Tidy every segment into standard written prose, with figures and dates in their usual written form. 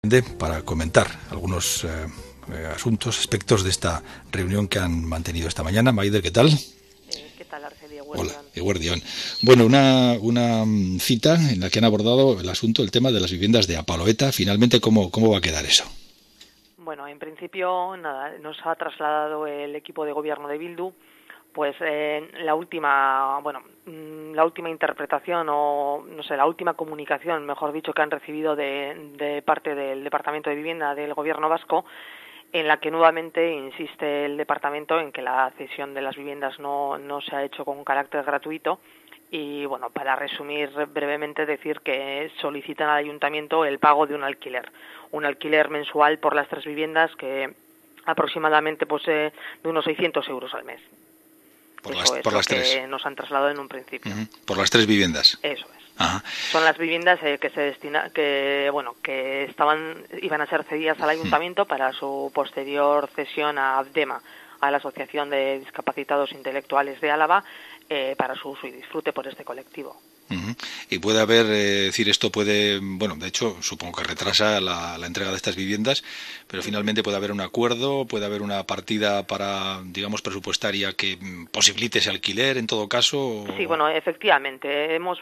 para comentar algunos aspectos de esta reunión que han mantenido esta mañana. Maider, ¿qué tal? ¿Qué tal, Argelia? Hola, Eguerdión. Bueno, una cita en la que han abordado el asunto, el tema de las viviendas de Apaloeta. Finalmente, ¿cómo va a quedar eso? Bueno, en principio, nada, nos ha trasladado el equipo de gobierno de Bildu, pues la última interpretación o, no sé, la última comunicación, mejor dicho, que han recibido de parte del Departamento de Vivienda del Gobierno vasco, en la que nuevamente insiste el departamento en que la cesión de las viviendas no se ha hecho con carácter gratuito. Y bueno, para resumir brevemente, decir que solicitan al ayuntamiento el pago de un alquiler mensual por las tres viviendas, que aproximadamente de unos 600 euros al mes. Por Eso las que tres. Nos han trasladado en un principio. Uh-huh. Por las tres viviendas. Eso es. Ajá. Son las viviendas que iban a ser cedidas al ayuntamiento para su posterior cesión a ABDEMA, a la Asociación de Discapacitados Intelectuales de Álava, para su uso y disfrute por este colectivo. Uh-huh. Y puede haber, esto puede, de hecho, supongo que retrasa la entrega de estas viviendas, pero finalmente puede haber un acuerdo, puede haber una partida para, digamos, presupuestaria que posibilite ese alquiler en todo caso. Sí, efectivamente, hemos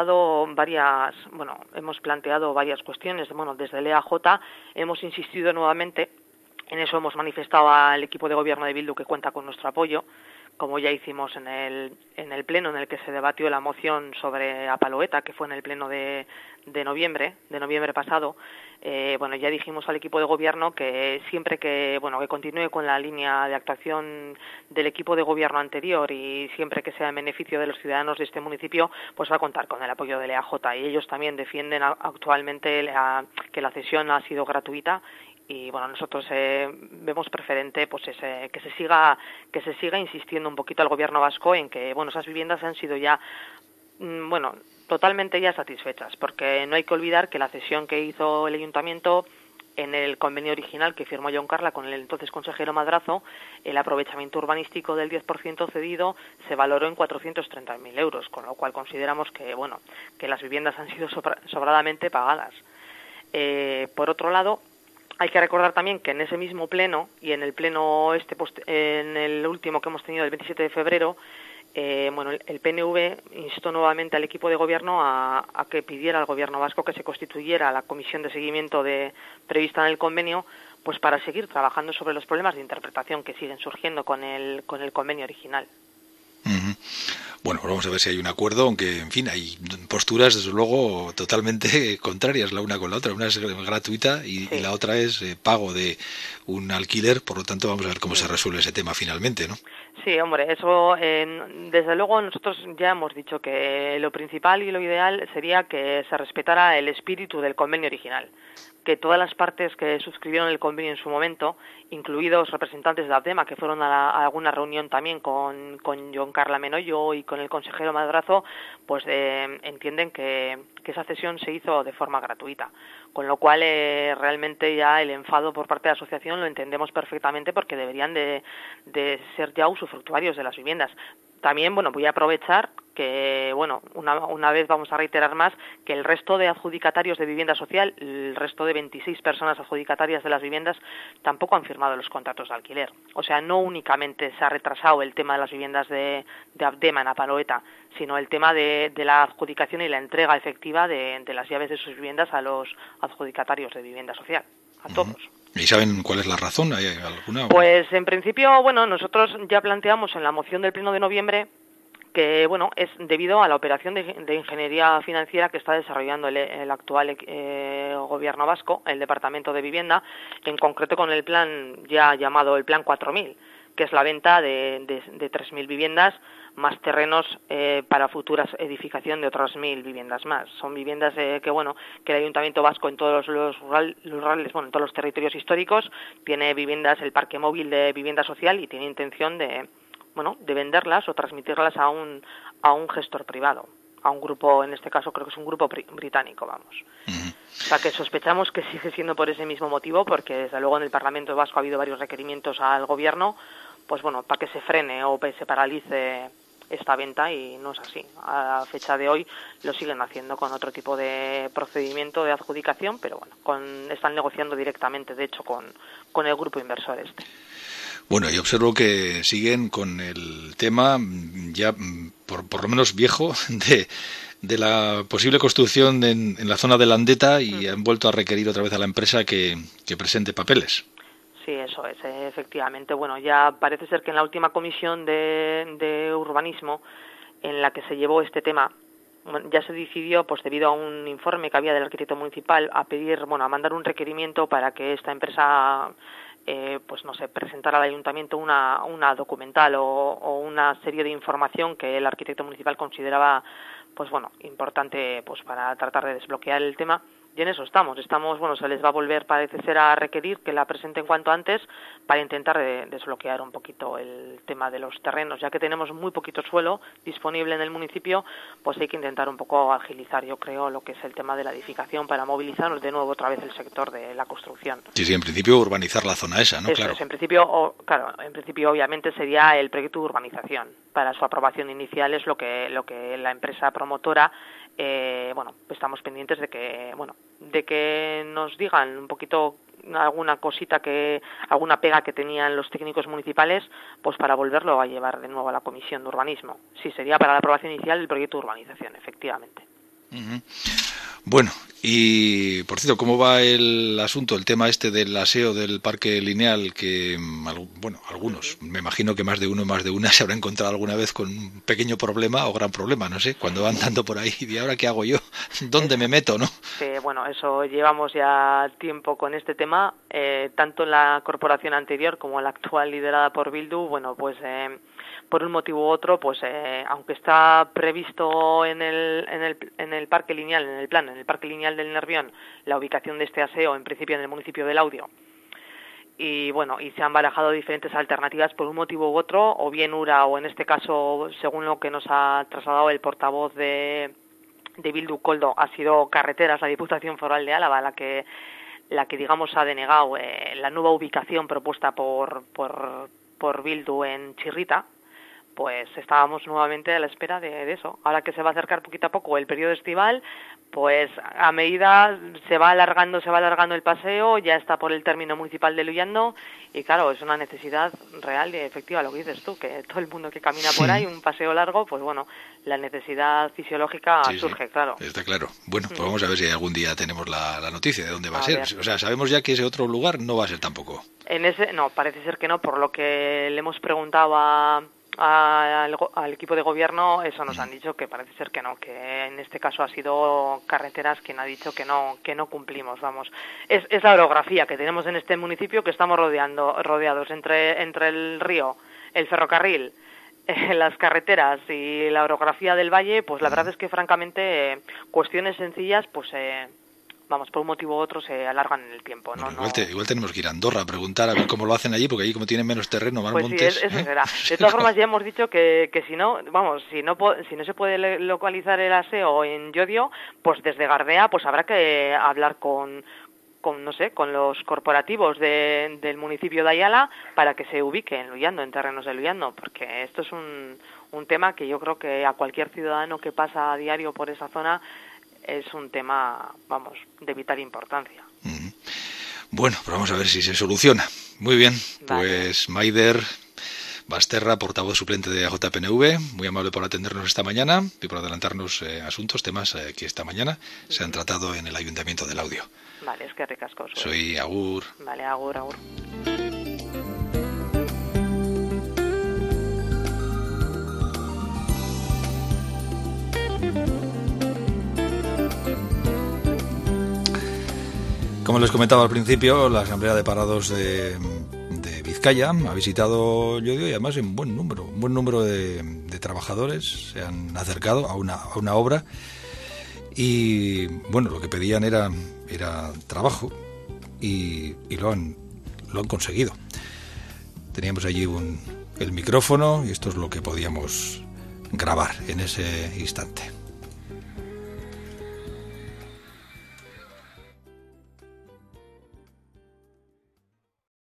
planteado varias cuestiones. Desde el EAJ hemos insistido nuevamente, en eso hemos manifestado al equipo de gobierno de Bildu que cuenta con nuestro apoyo, como ya hicimos en el pleno en el que se debatió la moción sobre Apaloeta, que fue en el pleno de noviembre pasado. Ya dijimos al equipo de gobierno que siempre que continúe con la línea de actuación del equipo de gobierno anterior y siempre que sea en beneficio de los ciudadanos de este municipio, pues va a contar con el apoyo del EAJ. Y ellos también defienden actualmente que la cesión ha sido gratuita. Y nosotros vemos preferente que se siga insistiendo un poquito al gobierno vasco en que esas viviendas han sido ya totalmente ya satisfechas, porque no hay que olvidar que la cesión que hizo el ayuntamiento en el convenio original que firmó Jon Carla con el entonces consejero Madrazo, el aprovechamiento urbanístico del 10% cedido se valoró en 430.000 euros, con lo cual consideramos que las viviendas han sido sobradamente pagadas. Por otro lado, hay que recordar también que en ese mismo pleno y en el pleno en el último que hemos tenido el 27 de febrero, el PNV instó nuevamente al equipo de gobierno a que pidiera al gobierno vasco que se constituyera la comisión de seguimiento prevista en el convenio, pues para seguir trabajando sobre los problemas de interpretación que siguen surgiendo con el convenio original. Uh-huh. Bueno, vamos a ver si hay un acuerdo, aunque, en fin, hay posturas, desde luego, totalmente contrarias la una con la otra. Una es gratuita y la otra es pago de un alquiler, por lo tanto vamos a ver cómo se resuelve ese tema finalmente, ¿no? Sí, hombre, eso, desde luego nosotros ya hemos dicho que lo principal y lo ideal sería que se respetara el espíritu del convenio original, que todas las partes que suscribieron el convenio en su momento, incluidos representantes de ABDEMA, que fueron a alguna reunión también con Jon Carla Menoyo y con el consejero Madrazo, pues entienden que esa cesión se hizo de forma gratuita. Con lo cual, realmente ya el enfado por parte de la asociación lo entendemos perfectamente, porque deberían de ser ya usufructuarios de las viviendas. También, voy a aprovechar que, una vez vamos a reiterar más que el resto de adjudicatarios de vivienda social, el resto de 26 personas adjudicatarias de las viviendas, tampoco han firmado los contratos de alquiler. O sea, no únicamente se ha retrasado el tema de las viviendas de ABDEMA en Apaloeta, sino el tema de la adjudicación y la entrega efectiva de las llaves de sus viviendas a los adjudicatarios de vivienda social, a todos. ¿Y saben cuál es la razón? ¿Hay alguna? Pues en principio, nosotros ya planteamos en la moción del pleno de noviembre que, es debido a la operación de ingeniería financiera que está desarrollando el actual gobierno vasco, el Departamento de Vivienda, en concreto con el plan ya llamado el Plan 4000, que es la venta de 3.000 viviendas más terrenos para futuras edificación de otras 1.000 viviendas más. Son viviendas que el Ayuntamiento Vasco en todos los rurales, en todos los territorios históricos, tiene viviendas, el parque móvil de vivienda social, y tiene intención de venderlas o transmitirlas a un gestor privado, a un grupo, en este caso creo que es un grupo británico, vamos. Uh-huh. O sea, que sospechamos que sigue siendo por ese mismo motivo, porque desde luego en el Parlamento Vasco ha habido varios requerimientos al Gobierno, para que se frene o se paralice esta venta, y no es así. A fecha de hoy lo siguen haciendo con otro tipo de procedimiento de adjudicación, pero bueno, están negociando directamente, de hecho, con el grupo inversor este. Bueno, y observo que siguen con el tema ya por lo menos viejo de la posible construcción en la zona de Landeta, y han vuelto a requerir otra vez a la empresa que presente papeles. Sí, eso es, efectivamente. Bueno, ya parece ser que en la última comisión de urbanismo en la que se llevó este tema, ya se decidió, pues debido a un informe que había del arquitecto municipal, a mandar un requerimiento para que esta empresa presentara al ayuntamiento una documental o una serie de información que el arquitecto municipal consideraba importante para tratar de desbloquear el tema. Y en eso estamos, se les va a volver, parece ser, a requerir que la presenten cuanto antes para intentar desbloquear un poquito el tema de los terrenos, ya que tenemos muy poquito suelo disponible en el municipio, pues hay que intentar un poco agilizar, yo creo, lo que es el tema de la edificación para movilizarnos de nuevo otra vez el sector de la construcción. Sí, en principio urbanizar la zona esa, ¿no? Eso es, en principio obviamente sería el proyecto de urbanización. Para su aprobación inicial es lo que la empresa promotora estamos pendientes de que nos digan un poquito alguna cosita, alguna pega que tenían los técnicos municipales, pues para volverlo a llevar de nuevo a la comisión de urbanismo. Sí, sería para la aprobación inicial del proyecto de urbanización, efectivamente. Uh-huh. Bueno, y por cierto, ¿cómo va el asunto, el tema este del aseo del parque lineal? Que, algunos, me imagino que más de uno, más de una se habrá encontrado alguna vez con un pequeño problema o gran problema, no sé, cuando van andando por ahí, ¿y ahora qué hago yo? ¿Dónde me meto, no? Eso llevamos ya tiempo con este tema, tanto en la corporación anterior como en la actual liderada por Bildu, por un motivo u otro, aunque está previsto en el parque lineal, en el parque lineal del Nervión, la ubicación de este aseo, en principio en el municipio de Laudio, y se han barajado diferentes alternativas por un motivo u otro, o bien URA, o en este caso, según lo que nos ha trasladado el portavoz de Bildu, Koldo, ha sido Carreteras, la Diputación Foral de Álava, la que ha denegado la nueva ubicación propuesta por Bildu en Chirrita. Pues estábamos nuevamente a la espera de eso. Ahora que se va a acercar poquito a poco el periodo estival, pues a medida se va alargando el paseo, ya está por el término municipal de Luyando, y claro, es una necesidad real y efectiva, lo que dices tú, que todo el mundo que camina por ahí, un paseo largo, la necesidad fisiológica surge, claro. Está claro. Bueno, pues vamos a ver si algún día tenemos la noticia de dónde va a ser. O sea, sabemos ya que ese otro lugar no va a ser tampoco. No, parece ser que no, por lo que le hemos preguntado al equipo de gobierno, eso nos han dicho que parece ser que no, que en este caso ha sido Carreteras quien ha dicho que no cumplimos, es la orografía que tenemos en este municipio, que estamos rodeados entre el río, el ferrocarril, las carreteras y la orografía del valle, pues la verdad es que francamente cuestiones sencillas por un motivo u otro se alargan en el tiempo. Igual tenemos que ir a Andorra a preguntar a ver cómo lo hacen allí, porque allí como tienen menos terreno, más montes. Sí, eso será. De todas formas, ya hemos dicho que si no se puede localizar el aseo en Llodio, pues desde Gardea, pues habrá que hablar con los corporativos del municipio de Ayala para que se ubique en Luyando, en terrenos de Luyando, porque esto es un tema que yo creo que a cualquier ciudadano que pasa a diario por esa zona es un tema, de vital importancia. Bueno, pues vamos a ver si se soluciona. Muy bien, vale. Pues Maider Basterra, portavoz suplente de AJPNV, muy amable por atendernos esta mañana y por adelantarnos temas que esta mañana se han tratado en el Ayuntamiento de Laudio. Vale, es que ricasco. Soy Agur. Vale, Agur. Como les comentaba al principio, la Asamblea de Parados de Vizcaya ha visitado Llodio, y además un buen número de trabajadores se han acercado a una obra, y lo que pedían era trabajo, y lo han conseguido. Teníamos allí el micrófono, y esto es lo que podíamos grabar en ese instante.